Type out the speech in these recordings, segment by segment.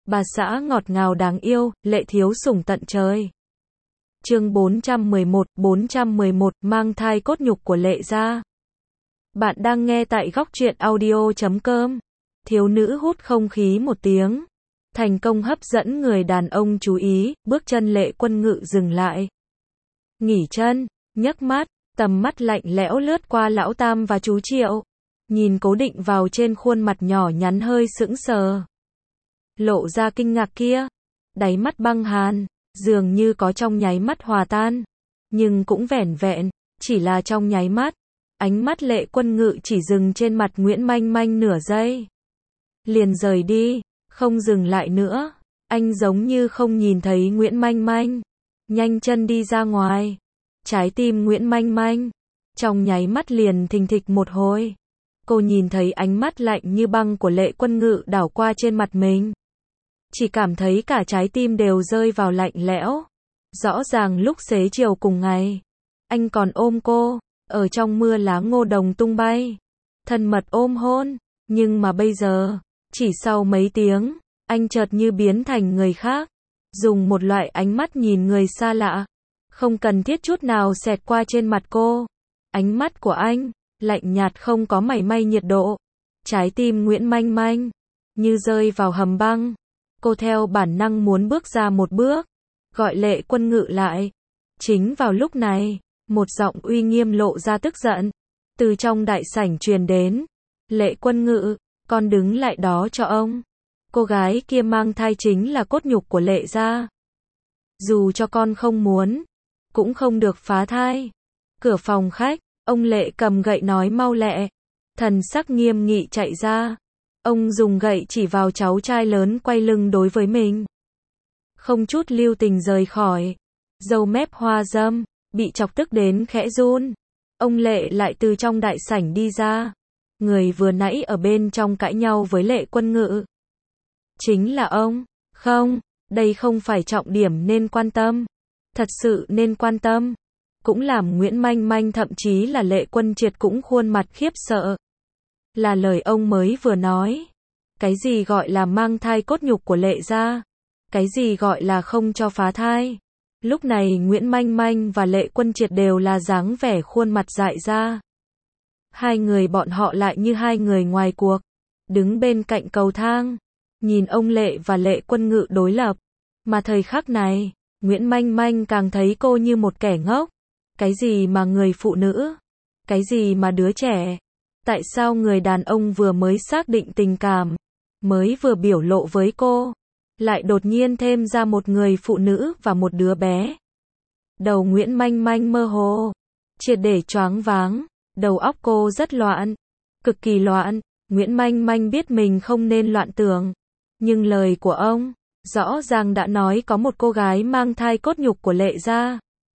bà xã ngọt ngào đáng yêu, lệ thiếu sủng tận trời. Chương 411, mang thai cốt nhục của Lệ gia. Bạn đang nghe tại góc truyện audio.com. Thiếu nữ hút không khí một tiếng, thành công hấp dẫn người đàn ông chú ý, bước chân Lệ Quân Ngự dừng lại. Nghỉ chân, nhấc mắt, tầm mắt lạnh lẽo lướt qua lão Tam và chú Triệu, nhìn cố định vào trên khuôn mặt nhỏ nhắn hơi sững sờ. Lộ ra kinh ngạc kia, đáy mắt băng hàn, dường như có trong nháy mắt hòa tan, nhưng cũng vẻn vẹn, chỉ là trong nháy mắt. Ánh mắt Lệ Quân Ngự chỉ dừng trên mặt Nguyễn Manh Manh nửa giây, liền rời đi, không dừng lại nữa. Anh giống như không nhìn thấy Nguyễn Manh Manh, nhanh chân đi ra ngoài. Trái tim Nguyễn Manh Manh trong nháy mắt liền thình thịch một hồi. Cô nhìn thấy ánh mắt lạnh như băng của Lệ Quân Ngự đảo qua trên mặt mình, chỉ cảm thấy cả trái tim đều rơi vào lạnh lẽo. Rõ ràng lúc xế chiều cùng ngày, anh còn ôm cô, ở trong mưa lá ngô đồng tung bay, thân mật ôm hôn, nhưng mà bây giờ, chỉ sau mấy tiếng, anh chợt như biến thành người khác, dùng một loại ánh mắt nhìn người xa lạ, không cần thiết chút nào xẹt qua trên mặt cô. Ánh mắt của anh, lạnh nhạt không có mảy may nhiệt độ. Trái tim Nguyễn Manh Manh như rơi vào hầm băng. Cô theo bản năng muốn bước ra một bước, gọi Lệ Quân Ngự lại. Chính vào lúc này, một giọng uy nghiêm lộ ra tức giận, từ trong đại sảnh truyền đến. Lệ Quân Ngự, con đứng lại đó cho ông. Cô gái kia mang thai chính là cốt nhục của Lệ gia. Dù cho con không muốn, cũng không được phá thai. Cửa phòng khách, ông Lệ cầm gậy nói mau lẹ. Thần sắc nghiêm nghị chạy ra. Ông dùng gậy chỉ vào cháu trai lớn quay lưng đối với mình, không chút lưu tình rời khỏi. Râu mép hoa râm bị chọc tức đến khẽ run. Ông Lệ lại từ trong đại sảnh đi ra. Người vừa nãy ở bên trong cãi nhau với Lệ Quân Ngự chính là ông. Không, đây không phải trọng điểm nên quan tâm. Thật sự nên quan tâm, cũng làm Nguyễn Manh Manh thậm chí là Lệ Quân Triệt cũng khuôn mặt khiếp sợ, là lời ông mới vừa nói. Cái gì gọi là mang thai cốt nhục của Lệ gia? Cái gì gọi là không cho phá thai? Lúc này Nguyễn Manh Manh và Lệ Quân Triệt đều là dáng vẻ khuôn mặt dại ra. Hai người bọn họ lại như hai người ngoài cuộc, đứng bên cạnh cầu thang, nhìn ông Lệ và Lệ Quân Ngự đối lập. Mà thời khắc này, Nguyễn Manh Manh càng thấy cô như một kẻ ngốc. Cái gì mà người phụ nữ? Cái gì mà đứa trẻ? Tại sao người đàn ông vừa mới xác định tình cảm, mới vừa biểu lộ với cô, lại đột nhiên thêm ra một người phụ nữ và một đứa bé? Đầu Nguyễn Manh Manh mơ hồ, triệt để choáng váng, đầu óc cô rất loạn, cực kỳ loạn. Nguyễn Manh Manh biết mình không nên loạn tưởng, nhưng lời của ông rõ ràng đã nói có một cô gái mang thai cốt nhục của Lệ gia,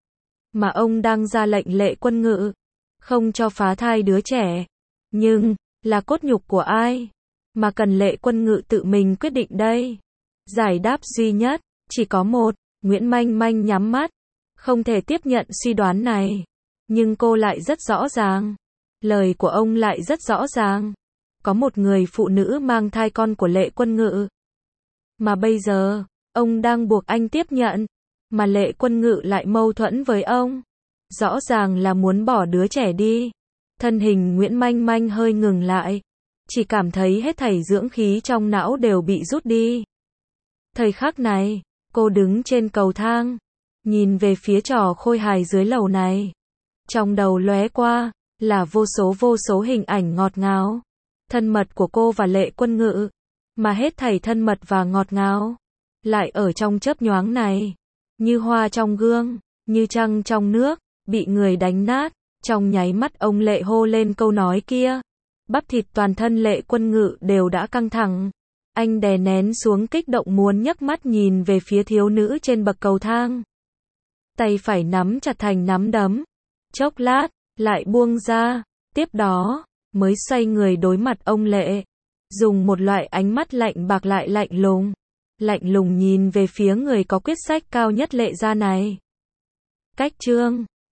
mà ông đang ra lệnh Lệ Quân Ngự không cho phá thai đứa trẻ. Nhưng, là cốt nhục của ai mà cần Lệ Quân Ngự tự mình quyết định đây? Giải đáp duy nhất chỉ có một. Nguyễn Manh Manh nhắm mắt, không thể tiếp nhận suy đoán này, nhưng cô lại rất rõ ràng, lời của ông lại rất rõ ràng. Có một người phụ nữ mang thai con của Lệ Quân Ngự, mà bây giờ ông đang buộc anh tiếp nhận, mà Lệ Quân Ngự lại mâu thuẫn với ông, rõ ràng là muốn bỏ đứa trẻ đi. Thân hình Nguyễn Manh Manh hơi ngừng lại, chỉ cảm thấy hết thảy dưỡng khí trong não đều bị rút đi. Thời khắc này, cô đứng trên cầu thang, nhìn về phía trò khôi hài dưới lầu này. Trong đầu lóe qua là vô số hình ảnh ngọt ngào, thân mật của cô và Lệ Quân Ngự, mà hết thảy thân mật và ngọt ngào lại ở trong chớp nhoáng này, như hoa trong gương, như trăng trong nước, bị người đánh nát. Trong nháy mắt ông Lệ hô lên câu nói kia, bắp thịt toàn thân Lệ Quân Ngự đều đã căng thẳng. Anh đè nén xuống kích động muốn nhấc mắt nhìn về phía thiếu nữ trên bậc cầu thang. Tay phải nắm chặt thành nắm đấm, chốc lát, lại buông ra, tiếp đó, mới xoay người đối mặt ông Lệ, dùng một loại ánh mắt lạnh bạc lại lạnh lùng nhìn về phía người có quyết sách cao nhất Lệ gia này. Cách chương